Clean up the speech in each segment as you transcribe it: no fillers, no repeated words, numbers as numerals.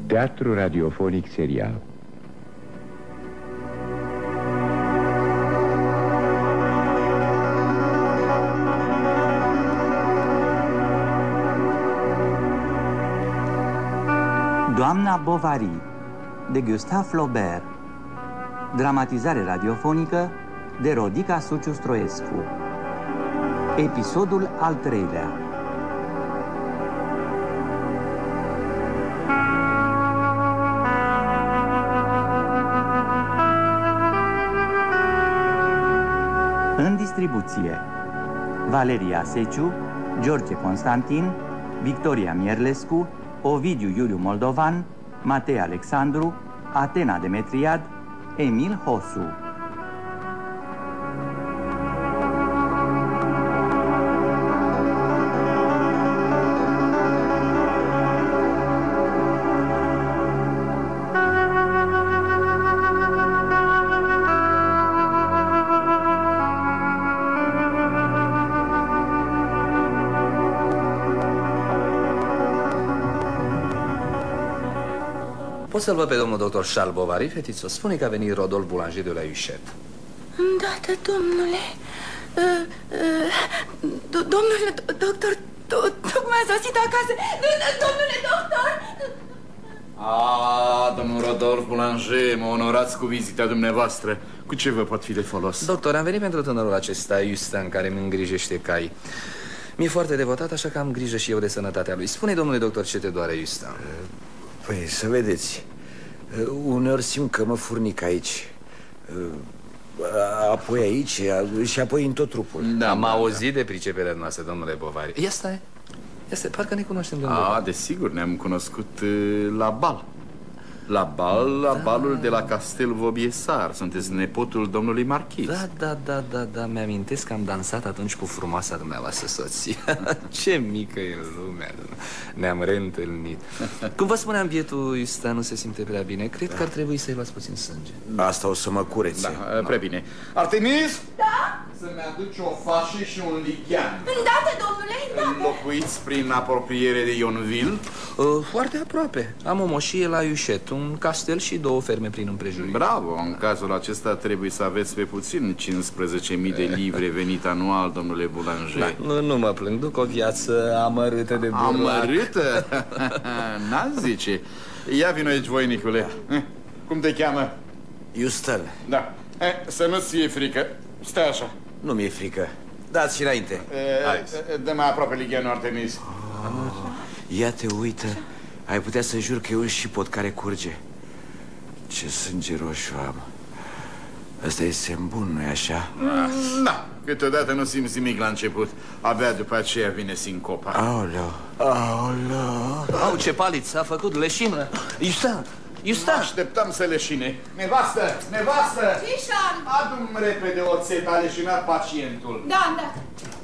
Teatru radiofonic serial. Doamna Bovary, de Gustave Flaubert. Dramatizare radiofonică de Rodica Suciu Stroiescu. Episodul al 3-lea. În distribuție: Valeria Seciu, George Constantin, Victoria Mierlescu, Ovidiu Iuliu Moldovan, Matei Alexandru, Atena Demetriad, Emil Hosu. Pot să-l văd pe domnul doctor Charles Bovary, fetițo? Spune că a venit Rodolphe Boulanger de la Huchet. Îndată, domnule. Domnule doctor, tocmai a sosit acasă. Domnule doctor! Domnul Rodolphe Boulanger, mă onorați cu vizita dumneavoastră. Cu ce vă pot fi de folos? Doctor, am venit pentru tânărul acesta, Justin, care îmi îngrijește cai. Mi-e foarte devotat, așa că am grijă și eu de sănătatea lui. Spune, domnule doctor, ce te doare, Justin? Păi, să vedeți, uneori simt că mă furnic aici, apoi aici și apoi în tot trupul. Da, am auzit de priceperea noastră, domnule Bovary. Ia stai, parcă ne cunoaștem, domnule. Desigur, ne-am cunoscut la bal. La balul de la Castel Vaubyessard. Sunteți nepotul domnului marchis. Da, mi-amintesc că am dansat atunci cu frumoasa dumneavoastră soție. Ce mică e lumea. Ne-am reîntâlnit. Cum vă spuneam, bietul Justin nu se simte prea bine. Cred că ar trebui să-i luați puțin sânge. Asta o să mă curețe. Prea bine. Artemis? Da? Să-mi aduci o fașă și un lichean. Îndată, domnule, îndată. Înlocuiți prin apropiere de Yonville? Foarte aproape. Am o moșie la Huchet, un castel și 2 ferme prin împrejurimi. Bravo, în cazul acesta trebuie să aveți pe puțin 15.000 de livre venit anual, domnule Boulanger. Da, nu mă plâng, duc o viață amărâtă de burlac. Amărâtă? N-ați zice. Ia vino aici, voinicule. Cum te cheamă? Justin. Da. Să nu-ți fie frică. Stai așa. Nu mi-e frică. Dați și înainte. Dă mai aproape ligheanul, Artemis. Ia te uită. Ai putea să jur că e un șipot care curge. Ce sânge roșu am. Ăsta e semn bun, nu-i așa? Da, câteodată nu simți nimic la început. Abia după aceea vine sincopa. Aoleu. Au, ce palit s-a făcut, leșină. Justin! Așteptam să leșine. Nevastă! Fișan! Adu-mi repede oțet, a leșinat pacientul. Da.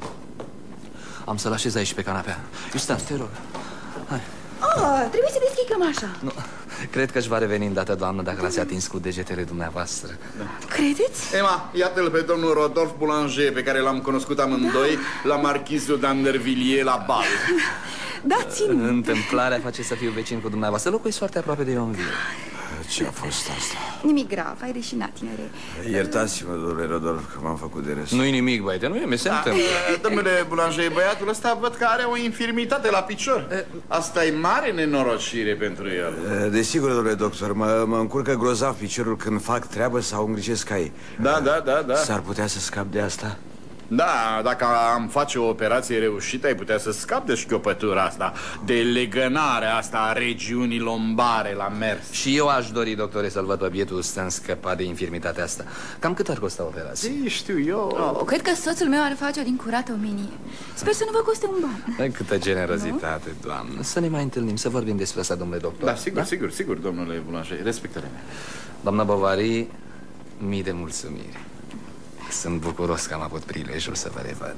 Am să-l așez aici pe canapea. Justin, te rog. Hai. Trebuie să deschid cămașa. Nu, cred că își va reveni îndată, doamnă, dacă l-ați atins cu degetele dumneavoastră. Credeți? Emma, iată-l pe domnul Rodolphe Boulanger, pe care l-am cunoscut amândoi la marchizul d'Andervilliers la bal. Dați-mi. Întâmplarea face să fiu vecin cu dumneavoastră. Locuiți foarte aproape de Yonville. Ce a fost asta? Nimic grav, ai reșinat, tinere. Iertați-mă, domnule Rodolphe, că m-am făcut de râs. Nu-i nimic, băiete, nu e, se întâmplă. Domnule Boulanger, băiatul ăsta văd că are o infirmitate la picior. Asta e mare nenorocire pentru el. Desigur, domnule doctor, mă încurcă grozav piciorul când fac treabă sau îngrijesc cai. Da. S-ar putea să scap de asta? Da, dacă am face o operație reușită, ai putea să scapi de șchiopătura asta, de legănarea asta a regiunii lombare la mers. Și eu aș dori, doctore, să-l văd pe bietul să scăpa de infirmitatea asta. Cam cât ar costa operația? Știu eu. Cred că soțul meu ar face-o din curată omenie. Sper să nu vă coste un ban. Câtă generozitate, doamnă. Să ne mai întâlnim, să vorbim despre asta, domnule doctor. Da, sigur, domnule Boulanger, respectele mele. Doamna Bovary, mii de mulțumiri. Sunt bucuros că am avut prilejul să vă revăd.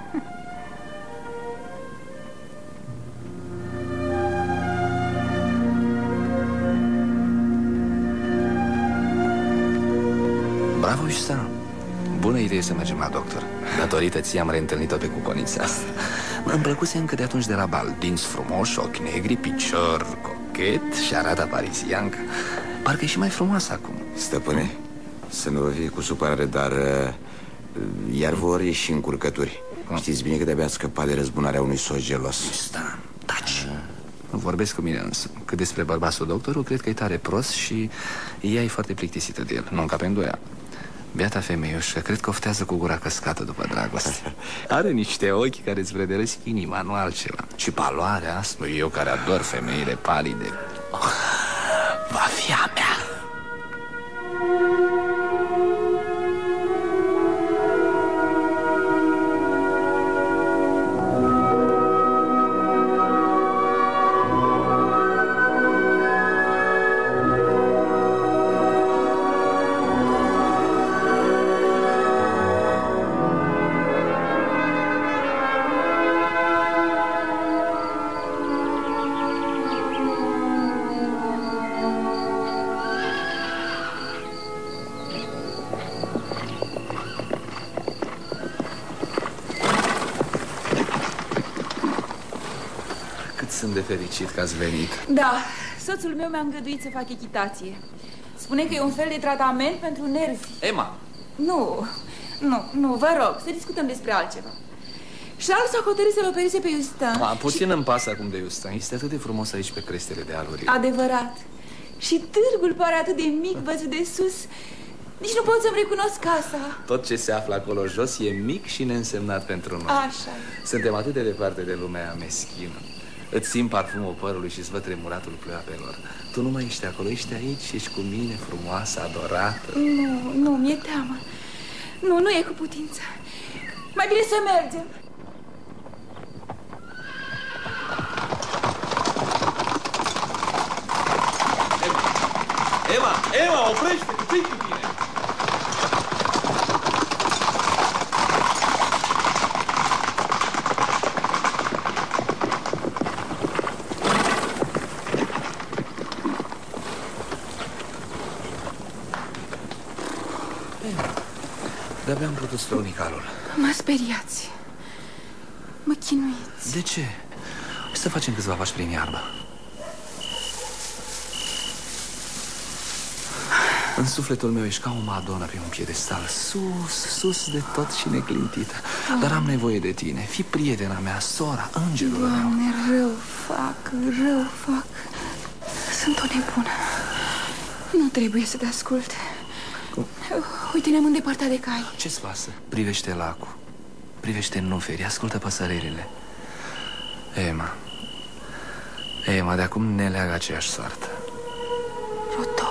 Bravo, Justin. Bună idee să mergem la doctor. Datorită ție am reîntâlnit-o pe cuconița asta. Îmi plăcuse încă de atunci de la bal. Dinți frumoși, ochi negri, picior cochet și arată pariziancă. Parcă e și mai frumoasă acum. Stăpâne, să nu vă fie cu supărare, dar iar vor ieși încurcături. Știți bine că de-abia ați scăpat de răzbunarea unui soț gelos. Stan, taci. Vorbesc cu mine însă. Cât despre bărbatul doctorul, cred că e tare prost și ea e foarte plictisită de el. Nu încape îndoia. Beata femeiușă, cred că oftează cu gura căscată după dragoste. Are niște ochi care îți vredăresc inima, nu altceva. Și paloarea asta, eu care ador femeile palide, va fi a mea. Sunt de fericit că ați venit. Da, soțul meu mi-a îngăduit să fac echitație. Spune că e un fel de tratament pentru nervi. Emma! Nu, vă rog, să discutăm despre altceva. Charles a hotărât să-l opereze pe Justin. Puțin îmi pasă acum de Justin. Este atât de frumos aici pe crestele de aluri. Adevărat. Și târgul pare atât de mic văzut de sus. Nici nu pot să-mi recunosc casa. Tot ce se află acolo jos e mic și neînsemnat pentru noi. Așa. Suntem atât de departe de lumea meschină. Îți simt parfumul părului și îți văd tremuratul pleoapelor. Tu nu mai ești acolo, ești aici, ești cu mine, frumoasă, adorată. Nu, mi-e teamă. Nu e cu putință. Mai bine să mergem. Emma, oprește-te, ce-i cu tine? De-abia am putut străuni calul. Mă speriați. Mă chinuiți. De ce? Să facem câțiva pași prin iarbă. În sufletul meu ești ca o madonă pe un piedestal, sus de tot și neclintită. Dar am nevoie de tine. Fii prietena mea, sora, îngerul meu. Doamne, rău fac. Sunt o nebună. Nu trebuie să te ascult. Cum? Uite, ne-am îndepărtat de cai. Ce-ți pasă? Privește lacul, privește nuferi, ascultă păsărilele. Emma, de acum ne leagă aceeași soartă. Rodolf.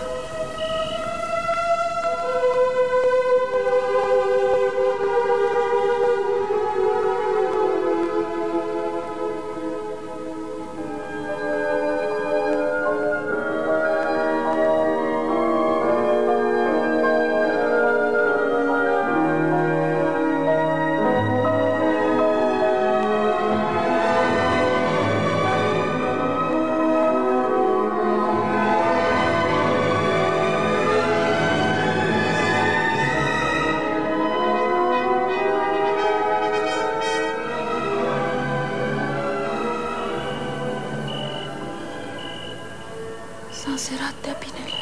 S-a înserat de-a binele.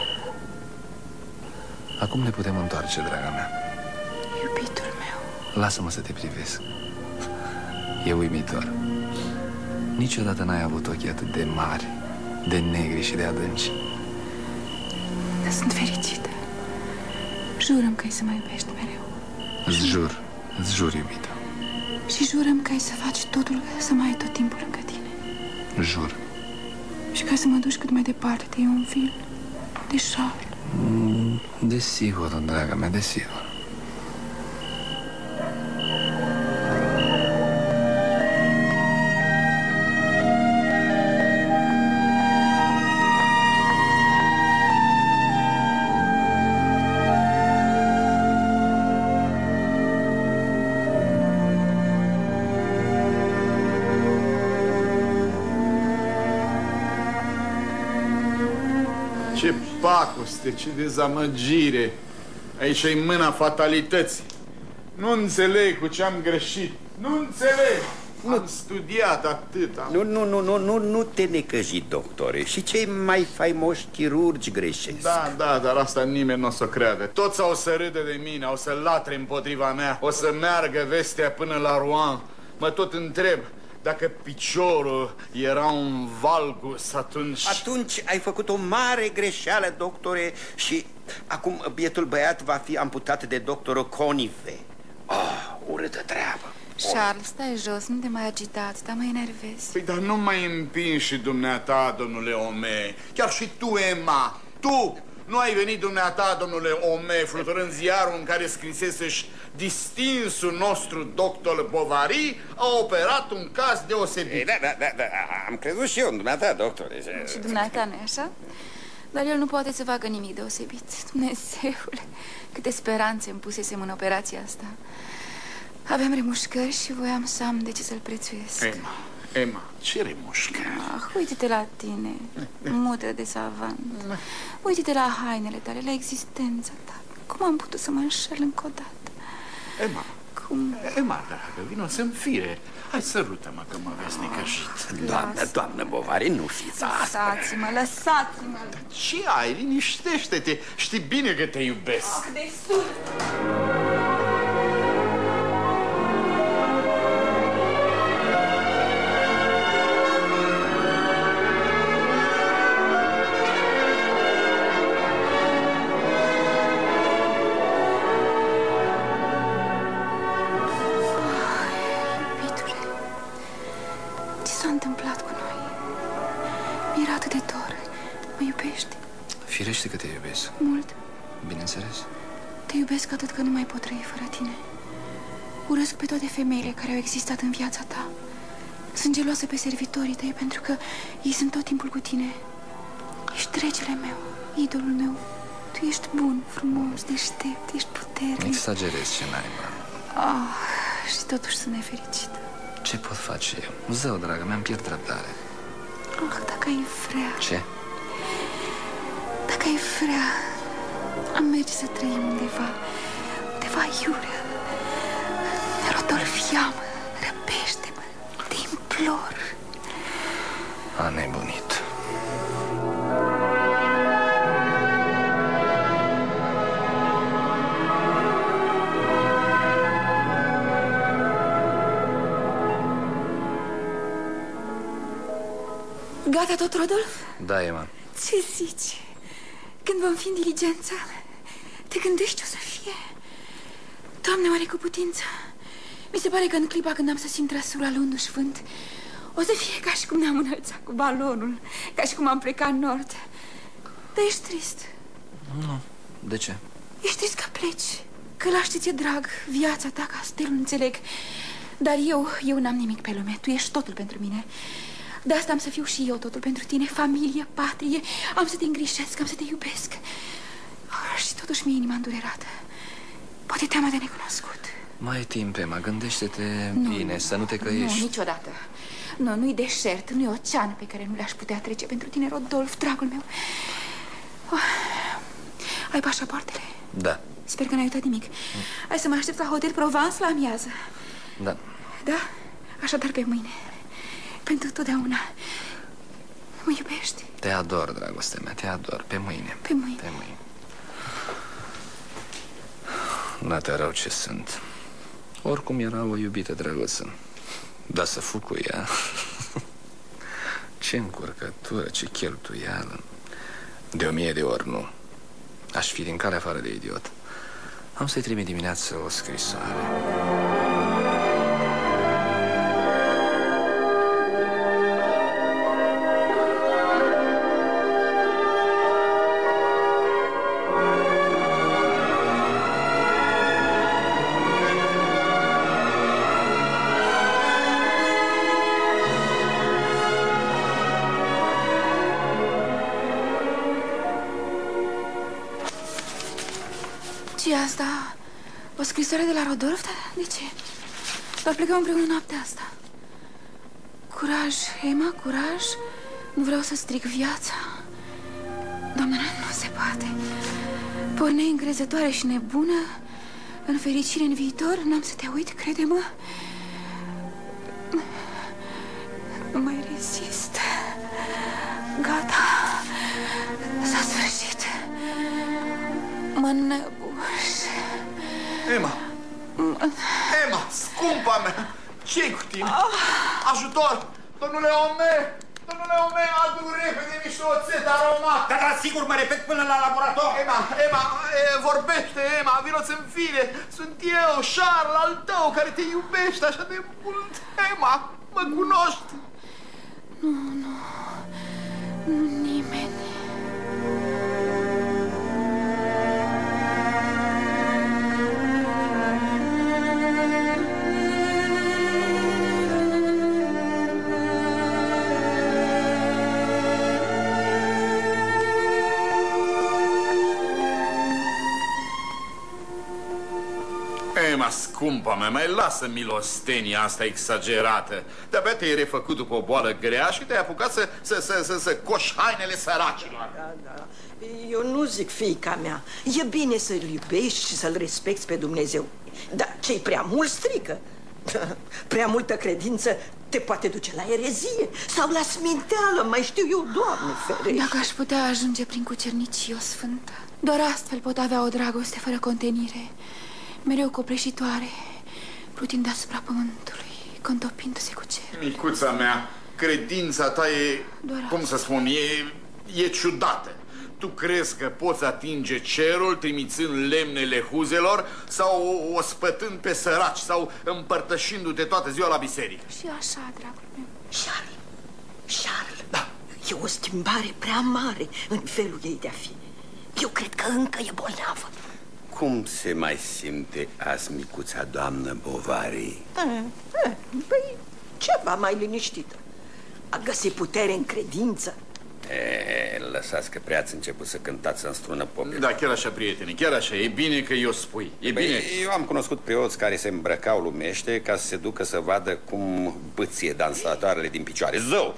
Acum ne putem întoarce, draga mea. Iubitul meu. Lasă-mă să te privesc. E uimitor. Niciodată n-ai avut ochii atât de mari, de negri și de adânci. Dar sunt fericită. Jurăm că ai să mă iubești mereu. Îți jur, iubito. Și jurăm că ai să faci totul să mai ai tot timpul lângă tine. Jur. Și ca să mă duci cât mai departe de Yonville, de Charles. Desigur, draga mea, desigur. Ce pacoste, ce dezamăgire! Aici e mâna fatalității. Nu înțeleg cu ce am greșit. Nu înțeleg! Am studiat atât. Nu te necăji, doctore. Și cei mai faimoși chirurgi greșesc. Da, dar asta nimeni nu o să crede. Toți au să râde de mine, au să latre împotriva mea. O să meargă vestea până la Rouen. Mă tot întreb, dacă piciorul era un valgus, atunci... Atunci ai făcut o mare greșeală, doctore. Și acum bietul băiat va fi amputat de doctorul Conive. Urâtă treabă. Charles, stai jos, nu te mai agita, te mai enervezi. Păi, dar nu mai împingi și dumneata, domnule Ome. Chiar și tu, Emma, tu nu ai venit dumneata, domnule Ome, fluturând ziarul în care scriseseși: distinsul nostru doctor Bovary a operat un caz deosebit. Da, am crezut și eu în dumneata, doctore. Și dumneata, nu-i așa? Dar el nu poate să facă nimic deosebit. Dumnezeule, câte speranțe îmi pusesem în operația asta. Aveam remușcări și voiam să am de ce să-l prețuiesc. Emma, ce remușcări? Uite-te la tine, mutră de savant. Uite-te la hainele tale, la existența ta. Cum am putut să mă înșel încă o dată? Emma, cum? Emma, dragă, vino să-mi fire. Hai, sărută-mă că mă vezi necăjit. Doamnă Bovary, nu fiți asta. Lăsați-mă. Ce ai? Liniștește-te. Știi bine că te iubesc. Destul. Firește că te iubesc. Mult. Bineînțeles. Te iubesc atât că nu mai pot trăi fără tine. Urăsc pe toate femeile care au existat în viața ta. Sunt geloasă pe servitorii tăi pentru că ei sunt tot timpul cu tine. Ești regele meu, idolul meu. Tu ești bun, frumos, deștept, ești puternic. Exagerezi, ce naiba. Și totuși sunt nefericită. Ce pot face eu? Zău, dragă, mi-am pierd răbdare. Dacă ai vrea. Ce? Dacă ai vrea, am merge să trăim undeva iurea. Rodolf, ia-mă, răpește-mă, te implor. A nebunit. Gata tot, Rodolf? Da, Emma. Ce zici? Când vom fi în diligență, te gândești ce o să fie? Doamne, oare cu putință? Mi se pare că în clipa când am să simt trăsura luându-și vânt, o să fie ca și cum ne-am înălțat cu balonul, ca și cum am plecat în nord. Dar ești trist. Nu, de ce? Ești trist că pleci, că lași ție drag viața ta, castelul, înțeleg. Dar eu n-am nimic pe lume, tu ești totul pentru mine. De asta am să fiu și eu totul pentru tine, familie, patrie. Am să te îngrijesc, am să te iubesc. Și totuși mi-e inima îndurerată. Poate teama de necunoscut. Mai e timp, Emma, gândește-te bine, să nu te căiești. Nu, niciodată. Nu-i deșert, nu-i ocean pe care nu le-aș putea trece pentru tine, Rodolf, dragul meu. Ai pașapoartele? Da. Sper că n-ai uitat nimic. Hai să mă aștept la Hotel Provence la amiază. Da. Da? Așadar pe mâine. Pentru totdeauna. Mă iubești? Te ador, dragostea mea, te ador. Pe mâine. Pe mâine. Pe mâine. N-te rău ce sunt. Oricum era o iubită drăguță. Dar să fug cu ea. Ce încurcătură, ce cheltuială. De 1000 de ori nu. Aș fi din calea afară de idiot. Am să-i trimit dimineață o scrisoare. Ce e asta? O scrisoare de la Rodolf? De ce? Doar plecăm împreună noaptea asta. Curaj, Emma, curaj. Nu vreau să stric viața. Doamne, nu se poate. Pornei încrezătoare și nebună, în fericire în viitor. N-am să te uit, crede-mă. Nu mai rezist. Gata. S-a sfârșit. Mă năbuș. Emma! Emma, scumpa mea! Ce-i cu tine? Ajutor! Domnule Ome! Domnule Ome, adu repede niște oțet aromat! Dar sigur mă repet până la laborator! Emma, vorbește, Emma, vino-ți în fire! Sunt eu, Charles, al tău, care te iubește așa de mult! Emma, mă cunoști? Nu nimeni. Emma, scumpa mea, mai lasă milostenia asta exagerată. De-abia te-ai refăcut după o boală grea și te-ai apucat să coși hainele săracilor. Da. Eu nu zic, fiica mea. E bine să-l iubești și să-l respecti pe Dumnezeu. Dar ce-i prea mult strică. Prea multă credință te poate duce la erezie sau la sminteală, mai știu eu, Doamne ferește. Dacă aș putea ajunge prin cucernicie, o sfântă, doar astfel pot avea o dragoste fără contenire, mereu copleșitoare, plutind asupra pământului, contopindu-se cu cer. Micuța mea, credința ta e, cum să spun, e ciudată. Tu crezi că poți atinge cerul trimițând lemnele huzelor sau o spătând pe săraci sau împărtășindu-te toată ziua la biserică? Și așa, dragul meu. Charles, da. E o schimbare prea mare în felul ei de a fi. Eu cred că încă e bolnavă. Cum se mai simte azi micuța doamnă Bovary? Păi, ceva mai liniștită. A găsit putere în credință. Lăsați că prea ați început să cântați în strună popii. Da, chiar așa, prieteni, chiar așa. E bine că eu spui. E bine. Eu am cunoscut preoți care se îmbrăcau lumește ca să se ducă să vadă cum bâție dansatoarele din picioare. Zău!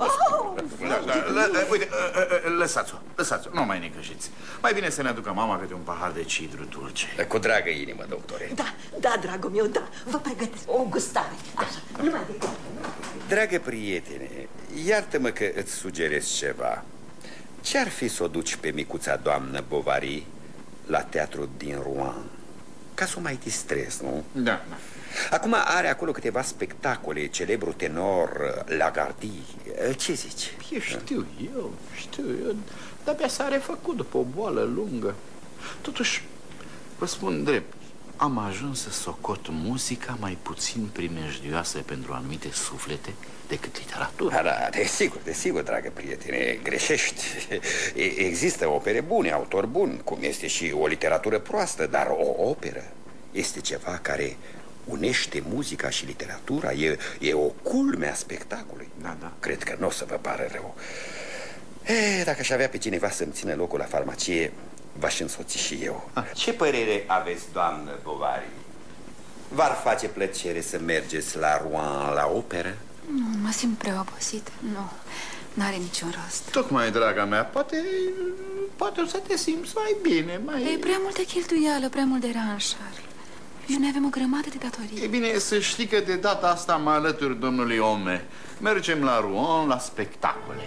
Uite, lăsați-o, nu mai necăjiți. Mai bine să ne aducă mama câte un pahar de cidru dulce. Cu dragă inimă, doctore. Da, dragul meu, da. Vă pregătesc o gustare. Așa, numai decât. Dragă prietene, iartă-mă că îți sugerez ceva. Ce-ar fi să o duci pe micuța doamnă Bovary la teatru din Rouen? Ca să o mai distrezi, nu? Da. Acum are acolo câteva spectacole, celebru tenor Lagardy. Ce zici? Știu eu. De-abia s-a refăcut după o boală lungă. Totuși, vă spun drept, am ajuns să socot muzica mai puțin primejdioasă pentru anumite suflete decât literatura. Da, desigur, dragă prietene, greșești. Există opere bune, autori buni, cum este și o literatură proastă, dar o operă este ceva care unește muzica și literatura. E o culme a spectacolului. Da. Cred că nu o să vă pară rău. Dacă aș avea pe cineva să-mi țină locul la farmacie, v-aș însoți și eu. Ce părere aveți, doamnă Bovary? V-ar face plăcere să mergeți la Rouen la operă? Nu, mă simt prea obosit. Nu, n-are niciun rost. Tocmai, draga mea, poate o să te simți mai bine, E prea multă cheltuială, prea mult deranj, Charles. Și noi avem o grămadă de datorii. E bine, să știi că de data asta mă alături domnului Ome. Mergem la Rouen la spectacole.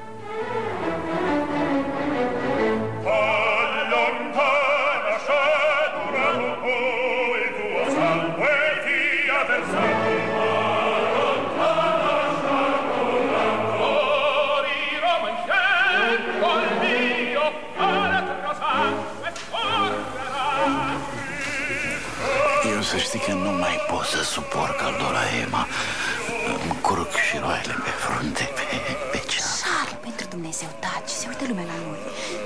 Să știi că nu mai pot să suport căldura, Emma. Îmi curg și roaile pe frunte, pe ceas. Charles, pentru Dumnezeu, taci, se uită lumea la noi.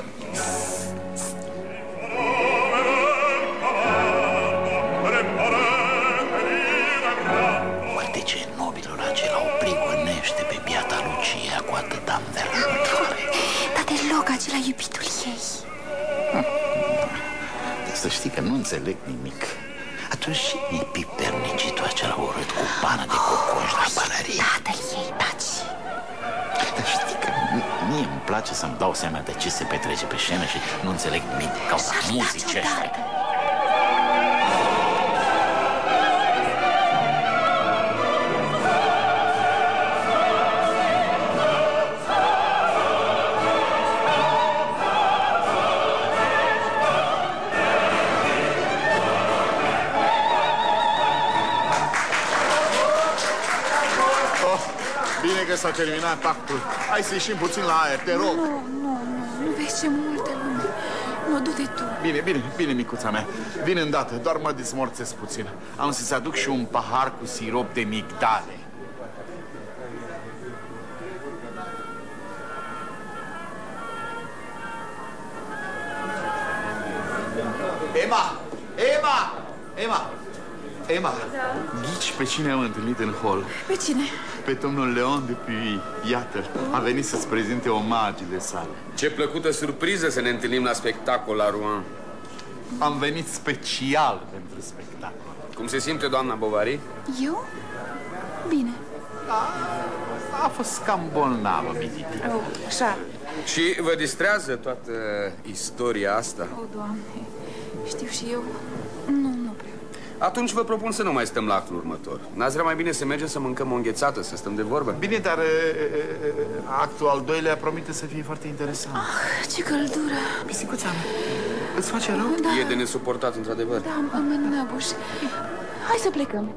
Uite ce nobilul acela o prigonește pe biata Lucia cu atâta înverșunare. Dar deloc acela iubitul ei. Să știi că nu înțeleg nimic. Atunci și mi-e pipernicitul acela urât cu pană de cocoș la pălărie. Tatăl ei, taci. Dar știi că mie îmi place să-mi dau seama de ce se petrece pe scenă și nu înțeleg nimic din cauza muzicii ăștia. că s-a terminat actul. Hai să ieșim puțin la aer, te rog. Nu vezi ce multă lume. Nu, du-te tu. Bine, micuța mea. Vin îndată, doar mă dezmorțesc puțin. Am să-ți aduc și un pahar cu sirop de migdale. Emma, ghici pe cine am întâlnit în hol? Pe cine? Pe domnul Leon de Puy. Iată-l, a venit să-ți prezinte omagiile sale. Ce plăcută surpriză să ne întâlnim la spectacol la Rouen. Am venit special pentru spectacol. Cum se simte doamna Bovary? Eu? Bine. A fost cam bolnavă, Mititi. Așa. Și vă distrează toată istoria asta? Doamne, știu și eu. Nu prea. Atunci vă propun să nu mai stăm la actul următor. N-ați vrea mai bine să mergem să mâncăm o înghețată, să stăm de vorbă? Bine, dar actul al doilea promite să fie foarte interesant. Ce căldură. Pisicuța mea, îți face rău? Da. E de nesuportat, într-adevăr. Da, am înnăbuș. Hai să plecăm.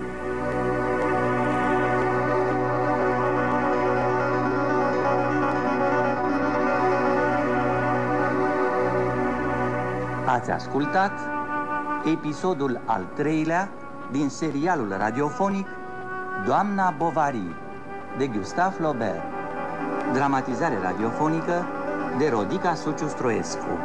Ați ascultat episodul al 3-lea din serialul radiofonic Doamna Bovary de Gustave Flaubert, dramatizare radiofonică de Rodica Suciu Stroescu.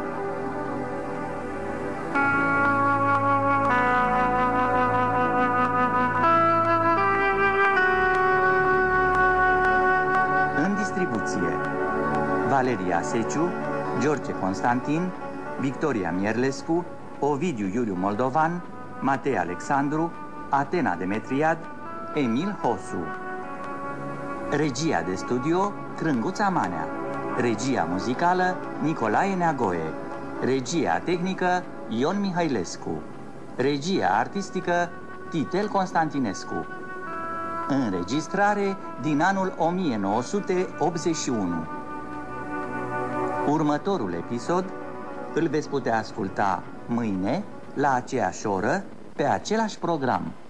În distribuție: Valeria Seciu, George Constantin, Victoria Mierlescu, Ovidiu Iuliu Moldovan, Matei Alexandru, Atena Demetriad, Emil Hosu. Regia de studio Crânguța Manea. Regia muzicală Nicolae Neagoe. Regia tehnică Ion Mihailescu. Regia artistică Titel Constantinescu. Înregistrare din anul 1981. Următorul episod îl veți putea asculta mâine, la aceeași oră, pe același program.